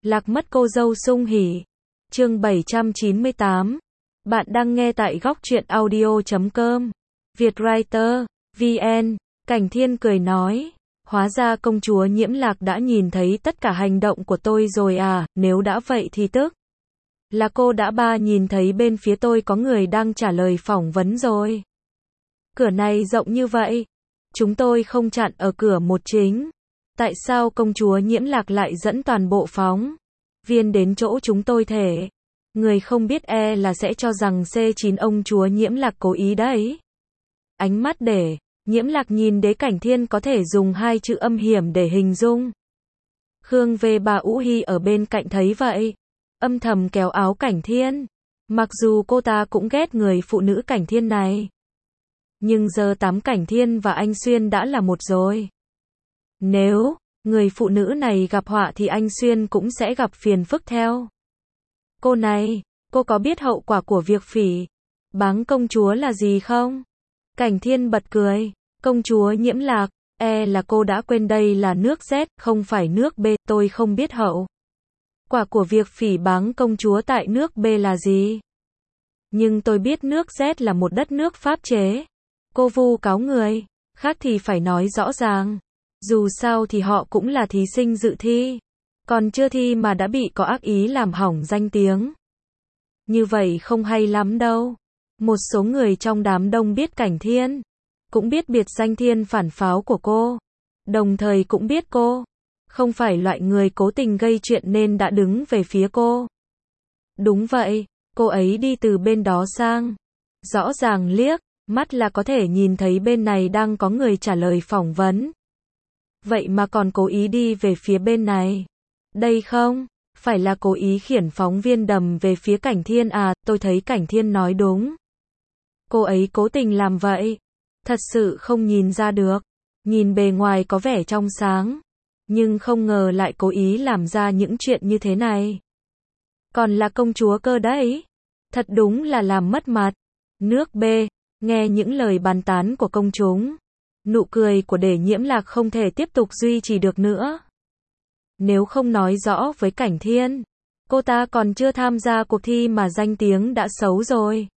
Lạc mất cô dâu Sung Hỉ. Chương 798. Bạn đang nghe tại góc truyện audio.com. Vietwriter, VN. Cảnh Thiên cười nói. Hóa ra công chúa Nhiễm Lạc đã nhìn thấy tất cả hành động của tôi rồi à, nếu đã vậy thì tức là cô đã nhìn thấy bên phía tôi có người đang trả lời phỏng vấn rồi. Cửa này rộng như vậy. Chúng tôi không chặn ở cửa một chính. Tại sao công chúa Nhiễm Lạc lại dẫn toàn bộ phóng viên đến chỗ chúng tôi thể? Người không biết là sẽ cho rằng C9 ông chúa Nhiễm Lạc cố ý đấy. Ánh mắt để Nhiễm Lạc nhìn Đế Cảnh Thiên có thể dùng hai chữ âm hiểm để hình dung. Khương về bà Ũ Hi ở bên cạnh thấy vậy, âm thầm kéo áo Cảnh Thiên. Mặc dù cô ta cũng ghét người phụ nữ Cảnh Thiên này, nhưng giờ tắm Cảnh Thiên và anh Xuyên đã là một rồi. Nếu người phụ nữ này gặp họa thì anh Xuyên cũng sẽ gặp phiền phức theo. Cô này, cô có biết hậu quả của việc phỉ báng công chúa là gì không? Cảnh Thiên bật cười. Công chúa Nhiễm Lạc, là cô đã quên đây là nước Z, không phải nước B, tôi không biết hậu quả của việc phỉ báng công chúa tại nước B là gì. Nhưng tôi biết nước Z là một đất nước pháp chế. Cô vu cáo người khác thì phải nói rõ ràng. Dù sao thì họ cũng là thí sinh dự thi. Còn chưa thi mà đã bị có ác ý làm hỏng danh tiếng. Như vậy không hay lắm đâu. Một số người trong đám đông biết Cảnh Thiên, cũng biết biệt danh Thiên phản pháo của cô. Đồng thời cũng biết cô không phải loại người cố tình gây chuyện nên đã đứng về phía cô. Đúng vậy, cô ấy đi từ bên đó sang. Rõ ràng liếc mắt là có thể nhìn thấy bên này đang có người trả lời phỏng vấn. Vậy mà còn cố ý đi về phía bên này. Đây không phải là cố ý khiển phóng viên đầm về phía Cảnh Thiên à, tôi thấy Cảnh Thiên nói đúng. Cô ấy cố tình làm vậy. Thật sự không nhìn ra được. Nhìn bề ngoài có vẻ trong sáng, nhưng không ngờ lại cố ý làm ra những chuyện như thế này. Còn là công chúa cơ đấy. Thật đúng là làm mất mặt. Nước B, nghe những lời bàn tán của công chúng, nụ cười của Đế Nhiễm Lạc không thể tiếp tục duy trì được nữa. Nếu không nói rõ với Cảnh Thiên, cô ta còn chưa tham gia cuộc thi mà danh tiếng đã xấu rồi.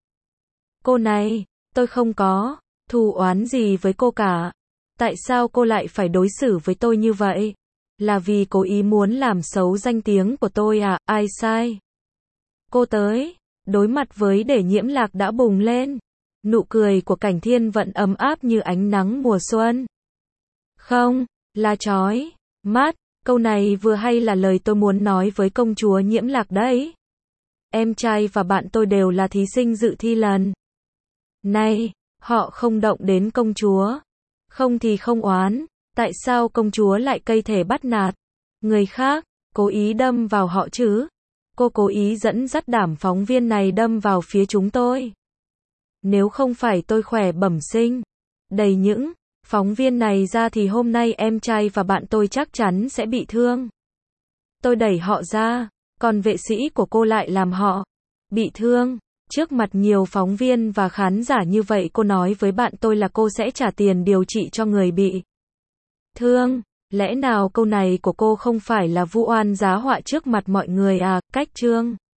Cô này, tôi không có thù oán gì với cô cả. Tại sao cô lại phải đối xử với tôi như vậy? Là vì cố ý muốn làm xấu danh tiếng của tôi à? Ai sai? Cô tới, đối mặt với Đế Nhiễm Lạc đã bùng lên. Nụ cười của Cảnh Thiên vẫn ấm áp như ánh nắng mùa xuân. Không, là chói mắt. Câu này vừa hay là lời tôi muốn nói với công chúa Nhiễm Lạc đấy. Em trai và bạn tôi đều là thí sinh dự thi lần này. Họ không động đến công chúa. Không thì không oán. Tại sao công chúa lại cây thể bắt nạt người khác, cố ý đâm vào họ chứ? Cô cố ý dẫn dắt đám phóng viên này đâm vào phía chúng tôi. Nếu không phải tôi khỏe bẩm sinh đầy những phóng viên này ra thì hôm nay em trai và bạn tôi chắc chắn sẽ bị thương. Tôi đẩy họ ra, còn vệ sĩ của cô lại làm họ bị thương. Trước mặt nhiều phóng viên và khán giả như vậy cô nói với bạn tôi là cô sẽ trả tiền điều trị cho người bị thương. Lẽ nào câu này của cô không phải là vu oan giá họa trước mặt mọi người à? Cách chương